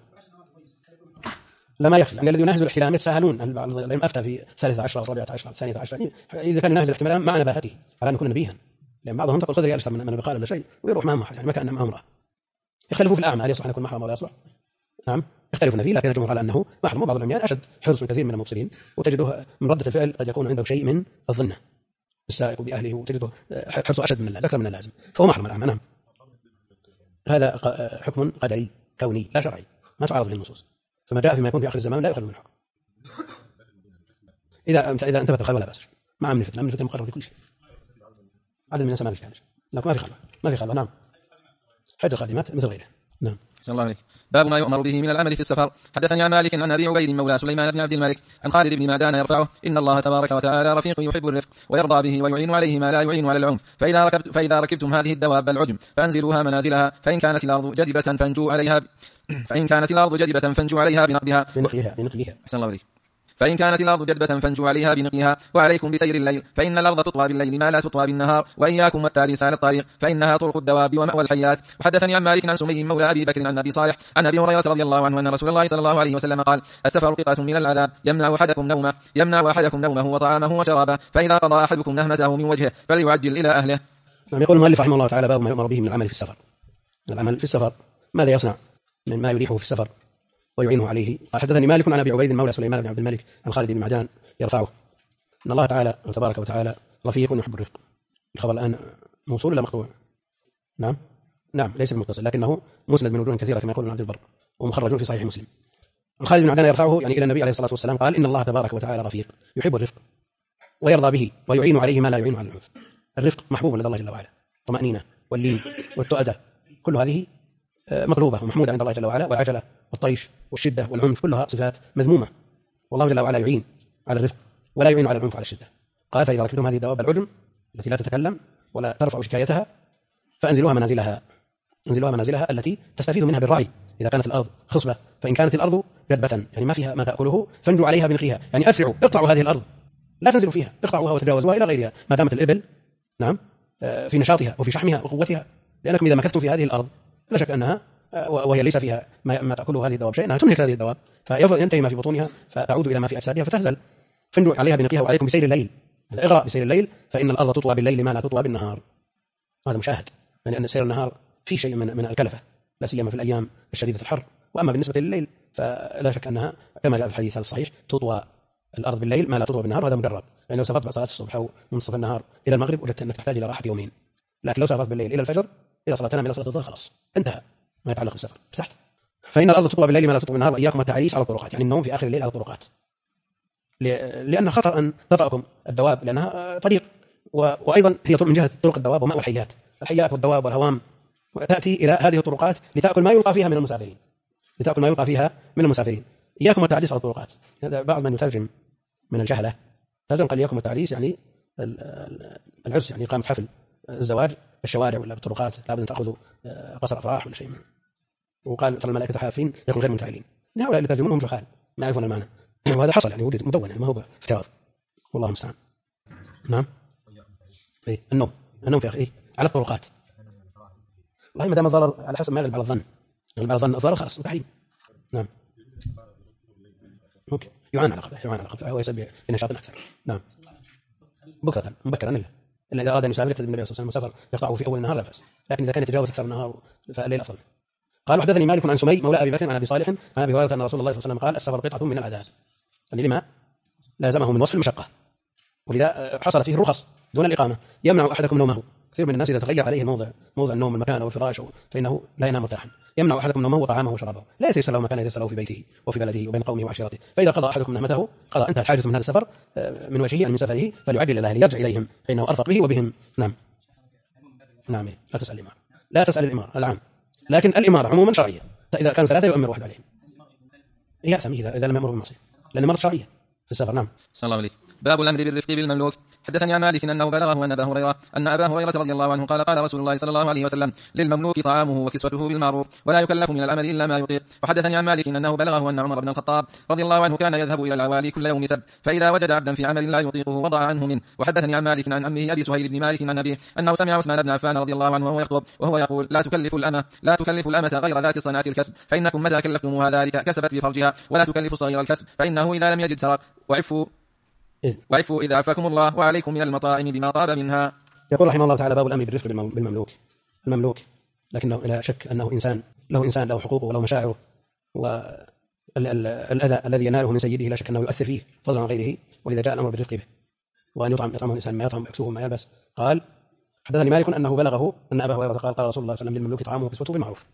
لا ما يخفى، يعني الذي ينهز الاحتلام يتساهلون. العلم أفتى في 13 و 14 و 12 إذا كان ينهز الاحتمال مع نباهته على أن يكون نبيها، لأن بعضهم تقول خذ أكثر من بقال ولا شيء ويروح معهم يعني ما كان معهم امرأة. يختلفوا في الأعمى هل يصلح أن يكون محرم ولا يصلح؟ نعم يختلفون فيه، لكن الجمهور على أنه محرم، وبعض العميان أشد حرص من كثير من المبصرين، وتجده من ردة الفعل قد يكون عنده شيء من الظنة السائق بأهله، وتجده حرصه أشد من أكثر من اللازم، فهو محرم الأعمى. نعم هذا حكم قدري كوني لا شرعي ما تعارض به النصوص، فما جاء فيما يكون في آخر الزمان لا يؤخذ من الحكم إذا انتبهت الخلوة لا بأس، مع من الفتنة مقرر لكل شيء، عدد من الناس ما في شيء، لكن ما في خلوة. نعم حج القادمات مثل غيره. نعم. الله عليك. باب ما يؤمر به من العمل في السفر. حدثني عن مالك عن أبي عبيد مولى سليمان بن عبد الملك عن خالد بن معدان يرفعه إن الله تبارك وتعالى رفيق يحب الرفق ويرضى به ويعين عليه ما لا يعين على العنف، فإذا ركبتم هذه الدواب العجم فأنزلوها منازلها، فإن كانت الأرض جدبة فانجوا عليها بنقبها. أحسن الله عليك. فإن كانت الأرض جدبة فانجوا عليها بنقيها، وعليكم بسير الليل فإن الأرض تطوى بالليل ما لا تطوى بالنهار، وإياكم والتاليس على الطريق فإنها طرق الدواب ومأوى الحيات. وحدثني عن مالك عن سمي مولى أبي بكر عن أبي صالح عن أبي هريرة رضي الله عنه أن رسول الله صلى الله عليه وسلم قال السفر قطعة من العذاب يمنع أحدكم نومه وطعامه وشرابه، فإذا قضى أحدكم نهمته من وجهه فليعجل إلى أهله. يقول المؤلف رحمه الله تعالى باب ما يؤمر به من العمل في السفر. العمل في السفر ماذا يصنع مما يريحه في السفر ويعينه عليه. قال حدثني مالك عن أبي عبيد مولى سليمان بن عبد الملك عن خالد بن معدان يرفعه إن الله تعالى تبارك وتعالى رفيق يحب الرفق. الخبر الآن موصول ولا مقطوع؟ نعم ليس بمتصل، لكنه مسند من وجوه كثيرة كما يقول ابن عبد البر ومخرج في صحيح مسلم. خالد بن معدان يرفعه يعني إلى النبي عليه الصلاة والسلام قال إن الله تبارك وتعالى رفيق يحب الرفق ويرضى به ويعين عليه ما لا يعين على العنف. الرفق محبوب لدى الله جل وعلا، طمأنينة واللين والتؤدة كل هذه مطلوبة ومحمودة عند الله جل وعلا، والعجلة والطيش والشدة والعنف كلها صفات مذمومة، والله جل وعلا يعين على الرفق ولا يعين على العنف على الشدة. قال فإذا ركبتم هذه الدواب العجم التي لا تتكلم ولا ترفع شكايتها فأنزلوها منازلها التي تستفيد منها بالرعي إذا كانت الأرض خصبة، فإن كانت الأرض جدبة يعني ما فيها ما تأكله فانجوا عليها بنقيها، يعني أسرعوا اقطعوا هذه الأرض لا تنزلوا فيها، اقطعوها وتجاوزوها إلى غيرها ما دامت الإبل نعم في نشاطها وفي شحمها وقوتها، لأنكم إذا مكثتم في هذه الأرض لا شك أنها وهي ليس فيها ما تأكله هذه الدواب شيء، أنها تنهك هذه الدواب فينتهي ما في بطونها فتعود إلى ما في أجسادها فتهزل. فانجوا عليها بنقيها وعليكم بسير الليل، اغرأ بسير الليل فإن الأرض تطوى بالليل ما لا تطوى بالنهار. هذا مشاهد، يعني أن سير النهار فيه شيء من الكلفة لا سيما في الأيام الشديدة الحر، وأما بالنسبة لليل فلا شك أنها كما جاء في الحديث هذا الصحيح تطوى الأرض بالليل ما لا تطوى بالنهار، وهذا مجرب. يعني لو سافرت بعد صلاة الصبح أو منتصف النهار إلى المغرب وجدت أنك تحتاج إلى راحة يومين، لكن لو سافرت بالليل إلى الفجر إلى صلاة تنام إلى صلاة الظهر خلاص انتهى ما يتعلق بالسفر ارتحت. فإن الأرض تطوى بالليل ما لا تطوى بالنهار وإياكم التعريس على الطرقات، يعني النوم في آخر الليل على الطرقات، لأن خطر أن تطأكم الدواب لأنها طريق، وأيضا هي من جهة طرق الدواب ومأوى الحيات، الحيات والدواب والهوام وتأتي إلى هذه الطرقات لتأكل ما يلقى فيها من المسافرين، لتأكل ما يلقى فيها من المسافرين. إياكم التعريس على الطرقات، هذا بعض من يترجم من الجهلة ترجم قال إياكم التعريس يعني العرس، يعني إقامة حفل الزواج بالشوارع ولا بالطرقات لابد أن تأخذوا قصر أفراح ولا شيء منه. وقال ترى الملائكة حافين يكون غير منفعلين، هؤلاء اللي ترجمونهم جهال ما يعرفون المعنى وهذا حصل يعني وجد مدون يعني ما هو افتراض والله المستعان. نعم إيه النوم في إيه على الطرقات، والله ما دام الضرر على حسب ما يغلب على الظن، يغلب على الظن الضرر خلاص تحريم. نعم ممكن يعان على قطعه هو يسبب في نشاط أكثر. نعم مبكرا إلا إذا أراد أن يسافر يقتدي بالنبي صلى الله عليه وسلم مسافر يقطعه في أول النهار لا بأس، لكن إذا كان يتجاوز أكثر النهار فالليل أفضل. قال وحدثني مالك عن سمي مولى أبي بكر عن أبي صالح عن أبي هريرة أن رسول الله صلى الله عليه وسلم قال السفر قطعة من العذاب، يعني لما لازمه من وصف المشقة، ولذا حصل فيه الرخص دون الإقامة. يمنع أحدكم نومه، كثير من الناس إذا تغير عليه موضع النوم المكان أو الفراش فإنه لا ينام مرتاحا. يمنع أحدكم نومه وطعامه وشرابه، لا يتيسر له مكان يتيسر له في بيته وفي بلده وبين قومه وعشيرته، فإذا قضى أحدكم نعمته قضى انتهت حاجته من هذا السفر من وجهه يعني من سفره فليعجل إلى أهله يرجع إليهم فإنه أرفق به وبهم. نعم لا تسأل الإمارة العام، لكن الإمارة عموما شرعية، إذا كانوا ثلاثة يؤمر واحد عليهم يأثم إذا لم يأمر بالمعصية لأن الإمارة شرعية في السفر. نعم صلى الله عليه. باب الأمر بالرفق بالمملوك. حدثني عن مالك أنه بلغه أن أبا هريرة رضي الله عنه قال رسول الله صلى الله عليه وسلم للمملوك طعامه وكسوته بالمعروف ولا يكلف من العمل إلا ما يطيق. وحدثني عن مالك أنه بلغه أن عمر بن الخطاب رضي الله عنه كان يذهب إلى العوالي كل يوم سبت فإذا وجد عبدا في عمل لا يطيقه وضع عنه منه. وحدثني عن مالك عن عمه أبي سهيل بن مالك عن أبيه أنه سمع عثمان بن عفان رضي الله عنه وهو يخطب وهو يقول لا تكلف الأمة غير ذات صنعة الكسب فإنكم متى كلفتموها ذلك كسبت بفرجها ولا تكلف صغير الكسب فإنه إذا لم يجد سرق وعفوا إذا عفاكم الله وعليكم من المطاعم بما طاب منها. يقول رحمه الله تعالى باب الأمر بالرفق المملوك لكنه لا شك أنه إنسان له حقوقه وله مشاعره، والأذى الذي يناله من سيده لا شك أنه يؤثر فيه فضلا عن غيره، ولذا جاء الأمر بالرفق به وأن يطعمه الإنسان ما يطعم ويكسوه ما يلبس. قال حدثني مالك أنه بلغه أن أبا هريرة قال رسول الله صلى الله عليه وسلم للمملوك طعامه وكسوته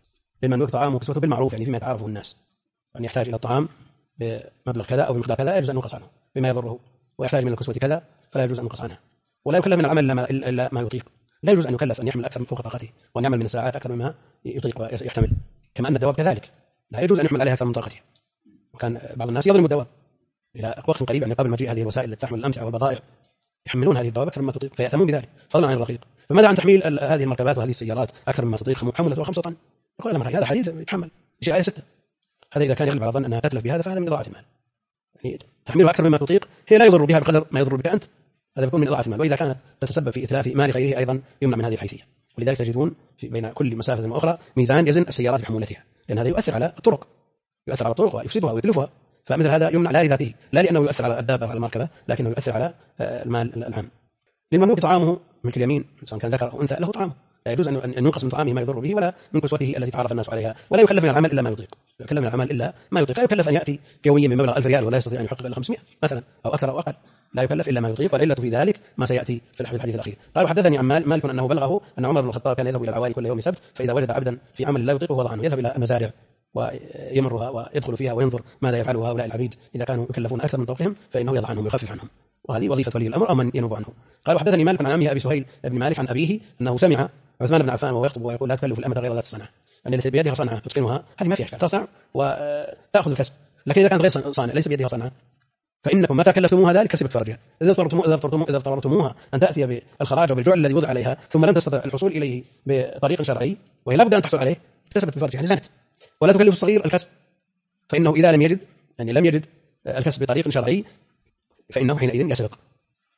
بالمعروف يعني فيما يتعارفه الناس، أن يحتاج إلى الطعام بمبلغ كذا أو بمقدار كذا يجوز أن ينقص عنه بما يضره، ويحتاج من الكسوة كذا فلا يجوز أن ينقص عنها، ولا يكلف من العمل إلا ما يطيق، لا يجوز أن يكلف أن يحمل أكثر من فوق طاقته وأن يعمل من الساعات أكثر مما يطيق ويحتمل، كما أن الدواب كذلك لا يجوز أن يحمل عليها أكثر من طاقته. وكان بعض الناس يظلم الدواب إلى وقت قريب يعني قبل مجيء هذه الوسائل التي تحمل الأمتعة والبضائع يحملون هذه الدواب أكثر مما تطيق فيأثمون بذلك فضلا عن الرقيق. فماذا عن تحميل هذه المركبات وهذه السيارات أكثر مما تطيق حملت 5 طن؟ يقول الأمر هذا حديث يتحمل شيء آية 6. هذا إذا كان يغلب على ظن أنها تتلف بهذا فهذا من إضاعة المال، يعني تحميلها أكثر مما تطيق هي لا يضر بها بقدر ما يضر بك أنت، هذا يكون من إضاعة المال، وإذا كانت تتسبب في إتلاف مال غيره أيضا يمنع من هذه الحيثية. ولذلك تجدون بين كل مسافة وأخرى ميزان يزن السيارات بحمولتها، لأن هذا يؤثر على الطرق ويفسدها ويتلفها، فمثل هذا يمنع لا لذاته لا لأنه يؤثر على الدابة وعلى المركبة لكنه يؤثر على المال العام. للمملوك طعامه ملك اليمين سواء كان ذكر أو أنثى له طعامه، لا يجوز أن ينقص من طعامه ما يضر به ولا من كسوته التي تعرف الناس عليها، ولا يكلف من العمل إلا ما يطيق، لا يكلف أن يأتي يوميا من مبلغ 1000 ريال ولا يستطيع أن يحقق إلا 500 مثلا أو أكثر أو أقل، لا يكلف إلا ما يطيق، والعلة في ذلك ما سيأتي في الحديث الأخير. قال وحدثني عن مالك أنه بلغه أن عمر بن الخطاب كان يذهب إلى العوالي كل يوم سبت فإذا وجد عبدا في عمل لا يطيقه وضع عنه، يذهب إلى المزارع ويمرها ويدخل فيها وينظر ماذا يفعل هؤلاء العبيد إذا كانوا يكلفون أكثر من طوقهم فإنه يضع عنهم ويخفف عنهم، وهذه وظيفة ولي الأمر أو من ينوب عنه. قال وحدثني مالك عن عمه أبي سهيل بن مالك عن أبيه أنه سمع عثمان بن عفان وهو يخطب ويقول لا تكلف الأمة غير ذات الصنعة، يعني التي بيدها صنعة تتقنها هذه ما فيها إشكال تصنع وتأخذ الكسب، لكن إذا كانت غير صانع ليس بيدها صنعة فإنكم متى كلفتموها ذلك كسبت فرجها. إذا اضطررتموها أن تأتي بالخراج وبالجعل الذي وضع عليها ثم لم تستطع الحصول إليه بطريق شرعي وهي لا بد أن تحصل عليه كسبت بفرجها يعني زنت. ولا تكلف الصغير الكسب فإنه إذا لم يجد الكسب بطريق شرعي فإنه حينئذ يسرق،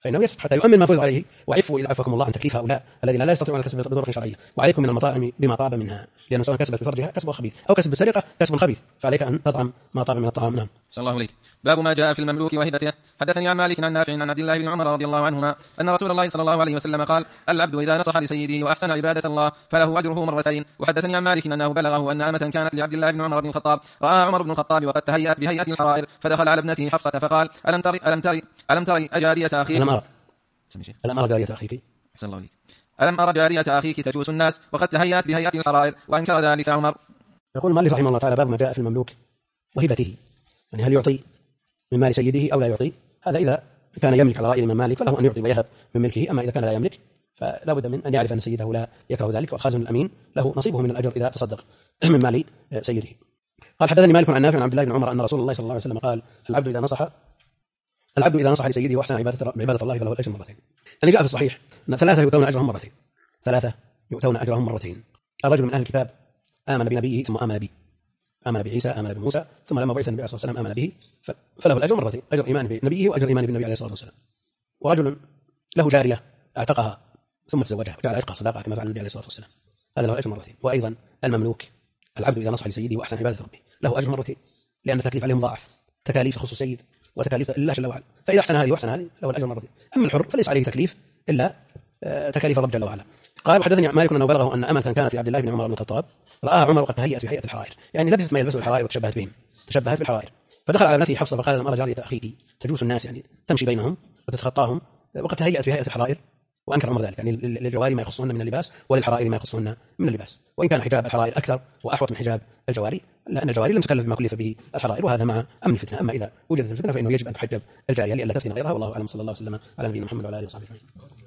فإنه يسب حتى يؤمن ما فرض عليه. وعفوا إذا عفاكم الله عن تكليف هؤلاء الذين لا يستطيعون الكسب بطرق شرعية. وعليكم من المطاعم بما طاب منها، لأنه سواء كسبت بفرجها كسب خبيث أو كسب بالسرقة كسب خبيث، فعليك أن تطعم ما طاب من الطعام. نعم. صلى الله عليه. باب ما جاء في المملوك وهبته. حدثني عن مالك عن نافع عن عبد الله بن عمر رضي الله عنهما أن رسول الله صلى الله عليه وسلم قال: العبد إذا نصح لسيده وأحسن عبادة الله فله أجره مرتين. وحدثني عن مالك أنه بلغه أن أمة كانت لعبد الله بن عمر بن الخطاب، رأى عمر بن الخطاب وقد تهيأت بهيئة الحرائر، فدخل على ابنته حفصة فقال: ألم تري أجارية أخيك؟ ألم أرى جارية أخيك؟ أحسن الله عليك. ألم أرى جارية أخيك تجوس الناس وقد تهيأت بهيئة الحرائر؟ وأنكر ذلك عمر. يقول المؤلف رحمه الله تعالى: باب ما جاء في المملوك وهبته، يعني هل يعطي من مال سيده أو لا يعطي؟ هذا إذا كان يملك على رأي الإمام مالك فله أن يعطي ويهب من ملكه، أما إذا كان لا يملك فلا بد من أن يعرف أن سيده لا يكره ذلك، والخازن الأمين له نصيبه من الأجر إذا تصدق من مال سيده. قال: حدثني مالك عن نافع عن عبد الله بن عمر أن رسول الله صلى الله عليه وسلم قال: العبد إذا نصح لسيده وأحسن عبادة الله فله الأجر مرتين. يعني جاء في الصحيح أن ثلاثة يؤتون أجرهم مرتين. الرجل من أهل الكتاب آمن بنبيه ثم آمن بعيسى، آمن بموسى، ثم لما بعث النبي صلى الله عليه وسلم آمن به فله الأجر مرتين: أجر إيمان بنبيه وأجر إيمان بالنبي عليه الصلاة والسلام. ورجل له جارية اعتقها ثم تزوجها وجعل عتقها صداقة كما فعل النبي عليه الصلاة والسلام، هذا له أجر مرتين. وأيضا المملوك العبد إذا نصح لسيده وأحسن عبادة ربه له أجر مرتين، لأن التكليف عليه مضاعف، تكاليف تخص السيد وتكاليف الله جل وعلا، فإذا أحسن هذه وأحسن هذه له الأجر مرتين. أما الحر فليس عليه تكليف إلا تكاليف الرب جل وعلا. قال: وحدثني مالك أنه بلغه أن أمة كانت لعبد الله بن عمر بن الخطاب، رآها عمر وقد تهيأت في هيئة الحرائر، يعني لبست ما يلبسه الحرائر وتشبهت بهم، تشبهت بالحرائر، فدخل على ابنته حفصة فقال: لم أرى جارية أخيك تجوس الناس، يعني تمشي بينهم وتتخطاهم، وقد تهيأت في هيئة الحرائر. وأنكر عمر ذلك، يعني للجواري ما يخصهن من اللباس وللحرائر ما يخصهن من اللباس، وإن كان حجاب الحرائر أكثر وأحوط من حجاب الجواري، لأن الجواري لم تكلف بما كلف به الحرائر، وهذا مع أمن الفتنة. أما إذا وجدت الفتنة فإنه يجب أن تحجب الجارية لئلا تفتن غيرها. والله أعلم. صلى الله وسلم على نبينا محمد وعلى آله وصحبه أجمعين.